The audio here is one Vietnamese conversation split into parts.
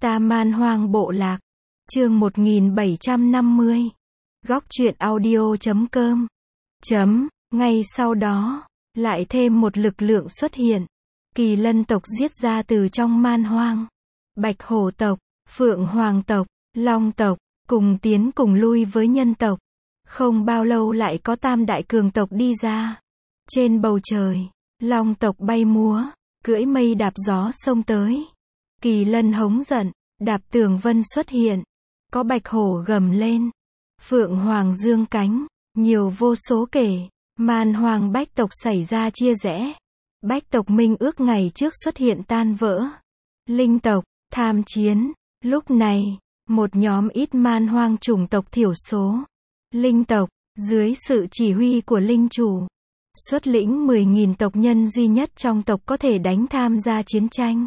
Ta Man Hoang Bộ Lạc. Chương 1750. Góc truyện audio.com. Ngay sau đó, lại thêm một lực lượng xuất hiện. Kỳ lân tộc giết ra từ trong Man Hoang. Bạch hổ tộc, phượng hoàng tộc, long tộc, cùng tiến cùng lui với nhân tộc. Không bao lâu lại có tam đại cường tộc đi ra. Trên bầu trời, long tộc bay múa, cưỡi mây đạp gió xông tới. Kỳ lân hống giận, đạp tường vân xuất hiện. Có bạch hổ gầm lên. Phượng hoàng dương cánh, nhiều vô số kể. Man Hoang bách tộc xảy ra chia rẽ. Bách tộc minh ước ngày trước xuất hiện tan vỡ. Linh tộc, tham chiến. Lúc này, một nhóm ít Man Hoang chủng tộc thiểu số. Linh tộc, dưới sự chỉ huy của linh chủ, xuất lĩnh 10.000 tộc nhân duy nhất trong tộc có thể đánh tham gia chiến tranh.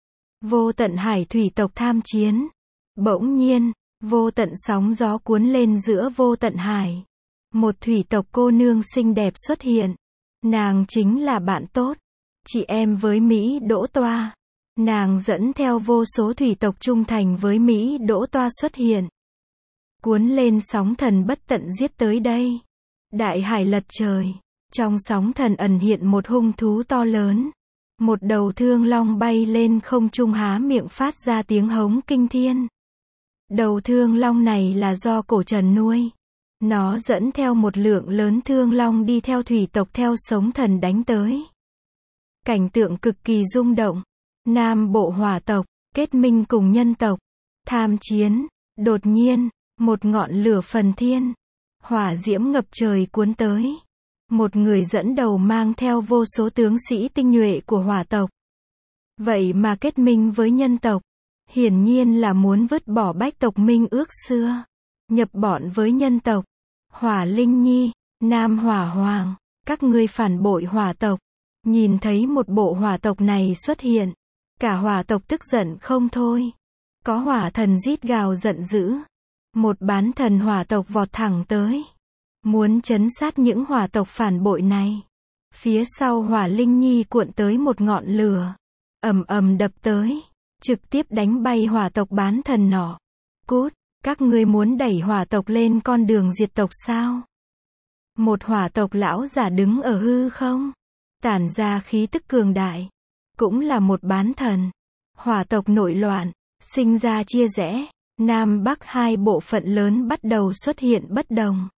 Vô tận hải thủy tộc tham chiến. Bỗng nhiên, vô tận sóng gió cuốn lên giữa vô tận hải. Một thủy tộc cô nương xinh đẹp xuất hiện. Nàng chính là bạn tốt, chị em với Mỹ Đỗ Toa. Nàng dẫn theo vô số thủy tộc trung thành với Mỹ Đỗ Toa xuất hiện. Cuốn lên sóng thần bất tận giết tới đây. Đại hải lật trời. Trong sóng thần ẩn hiện một hung thú to lớn. Một đầu thương long bay lên không trung há miệng phát ra tiếng hống kinh thiên. Đầu thương long này là do cổ trần nuôi. Nó dẫn theo một lượng lớn thương long đi theo thủy tộc theo sóng thần đánh tới. Cảnh tượng cực kỳ rung động. Nam bộ hỏa tộc, kết minh cùng nhân tộc. Tham chiến. Đột nhiên, một ngọn lửa phần thiên. Hỏa diễm ngập trời cuốn tới. Một người dẫn đầu mang theo vô số tướng sĩ tinh nhuệ của hỏa tộc. Vậy mà kết minh với nhân tộc. Hiển nhiên là muốn vứt bỏ bách tộc minh ước xưa. Nhập bọn với nhân tộc. Hỏa Linh Nhi, Nam Hỏa Hoàng, các ngươi phản bội hỏa tộc. Nhìn thấy một bộ hỏa tộc này xuất hiện. Cả hỏa tộc tức giận không thôi. Có hỏa thần rít gào giận dữ. Một bán thần hỏa tộc vọt thẳng tới. Muốn trấn sát những hỏa tộc phản bội này. Phía sau Hỏa Linh Nhi cuộn tới một ngọn lửa. Ầm ầm đập tới. Trực tiếp đánh bay hỏa tộc bán thần nọ. Cút, các ngươi muốn đẩy hỏa tộc lên con đường diệt tộc sao? Một hỏa tộc lão giả đứng ở hư không. Tản ra khí tức cường đại. Cũng là một bán thần. Hỏa tộc nội loạn, sinh ra chia rẽ. Nam Bắc hai bộ phận lớn bắt đầu xuất hiện bất đồng.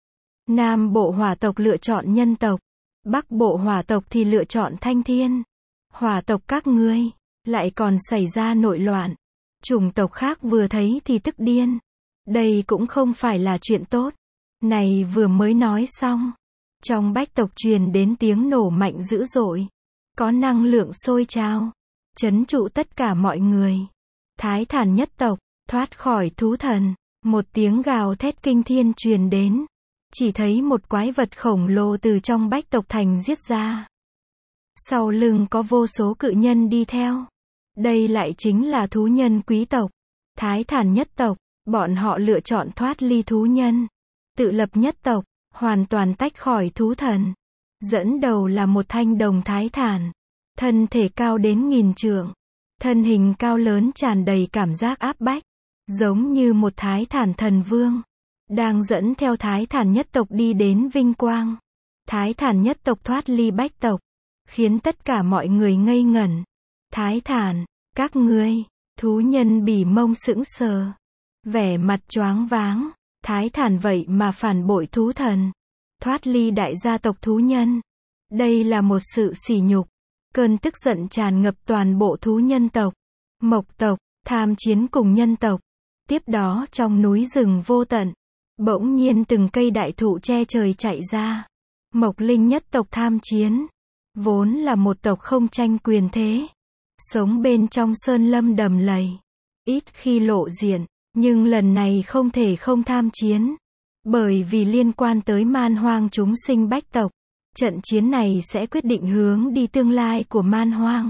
Nam bộ hỏa tộc lựa chọn nhân tộc. Bắc bộ hỏa tộc thì lựa chọn thanh thiên. Hỏa tộc các ngươi, lại còn xảy ra nội loạn. Chủng tộc khác vừa thấy thì tức điên. Đây cũng không phải là chuyện tốt. Này vừa mới nói xong. Trong bách tộc truyền đến tiếng nổ mạnh dữ dội. Có năng lượng sôi trào. Trấn trụ tất cả mọi người. Thái Thản nhất tộc, thoát khỏi thú thần. Một tiếng gào thét kinh thiên truyền đến. Chỉ thấy một quái vật khổng lồ từ trong bách tộc thành giết ra. Sau lưng có vô số cự nhân đi theo. Đây lại chính là thú nhân quý tộc. Thái Thản nhất tộc, bọn họ lựa chọn thoát ly thú nhân. Tự lập nhất tộc, hoàn toàn tách khỏi thú thần. Dẫn đầu là một thanh đồng Thái Thản. Thân thể cao đến 1000 trượng. Thân hình cao lớn tràn đầy cảm giác áp bách. Giống như một Thái Thản thần vương. Đang dẫn theo Thái Thản nhất tộc đi đến vinh quang. Thái Thản nhất tộc thoát ly bách tộc. Khiến tất cả mọi người ngây ngẩn. Thái Thản, các ngươi, thú nhân bỉ mông sững sờ. Vẻ mặt choáng váng. Thái Thản vậy mà phản bội thú thần. Thoát ly đại gia tộc thú nhân. Đây là một sự sỉ nhục. Cơn tức giận tràn ngập toàn bộ thú nhân tộc. Mộc tộc, tham chiến cùng nhân tộc. Tiếp đó trong núi rừng vô tận. Bỗng nhiên từng cây đại thụ che trời chạy ra. Mộc Linh nhất tộc tham chiến. Vốn là một tộc không tranh quyền thế. Sống bên trong sơn lâm đầm lầy. Ít khi lộ diện. Nhưng lần này không thể không tham chiến. Bởi vì liên quan tới Man Hoang chúng sinh bách tộc. Trận chiến này sẽ quyết định hướng đi tương lai của Man Hoang.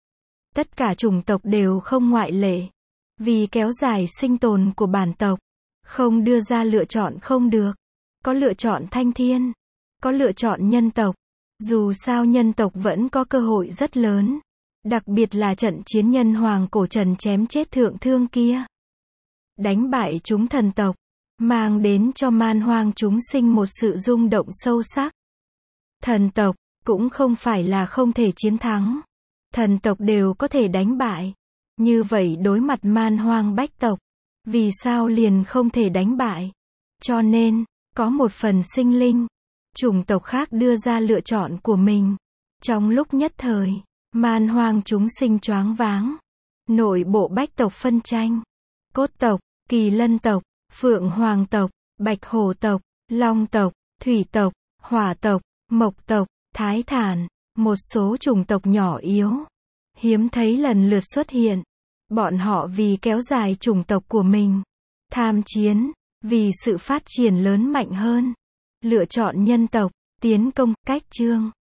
Tất cả chủng tộc đều không ngoại lệ. Vì kéo dài sinh tồn của bản tộc. Không đưa ra lựa chọn không được. Có lựa chọn thanh thiên. Có lựa chọn nhân tộc. Dù sao nhân tộc vẫn có cơ hội rất lớn. Đặc biệt là trận chiến nhân hoàng cổ trần chém chết thượng thương kia. Đánh bại chúng thần tộc, mang đến cho man hoang chúng sinh một sự rung động sâu sắc. Thần tộc, cũng không phải là không thể chiến thắng. Thần tộc đều có thể đánh bại. Như vậy đối mặt man hoang bách tộc, vì sao liền không thể đánh bại? Cho nên, có một phần sinh linh, chủng tộc khác đưa ra lựa chọn của mình. Trong lúc nhất thời, man hoang chúng sinh choáng váng. Nội bộ bách tộc phân tranh. Cốt tộc, Kỳ Lân tộc, Phượng Hoàng tộc, Bạch Hổ tộc, Long tộc, Thủy tộc, Hỏa tộc, Mộc tộc, Thái Thản, một số chủng tộc nhỏ yếu, hiếm thấy lần lượt xuất hiện. Bọn họ vì kéo dài chủng tộc của mình, tham chiến, vì sự phát triển lớn mạnh hơn, lựa chọn nhân tộc, tiến công. Cách chương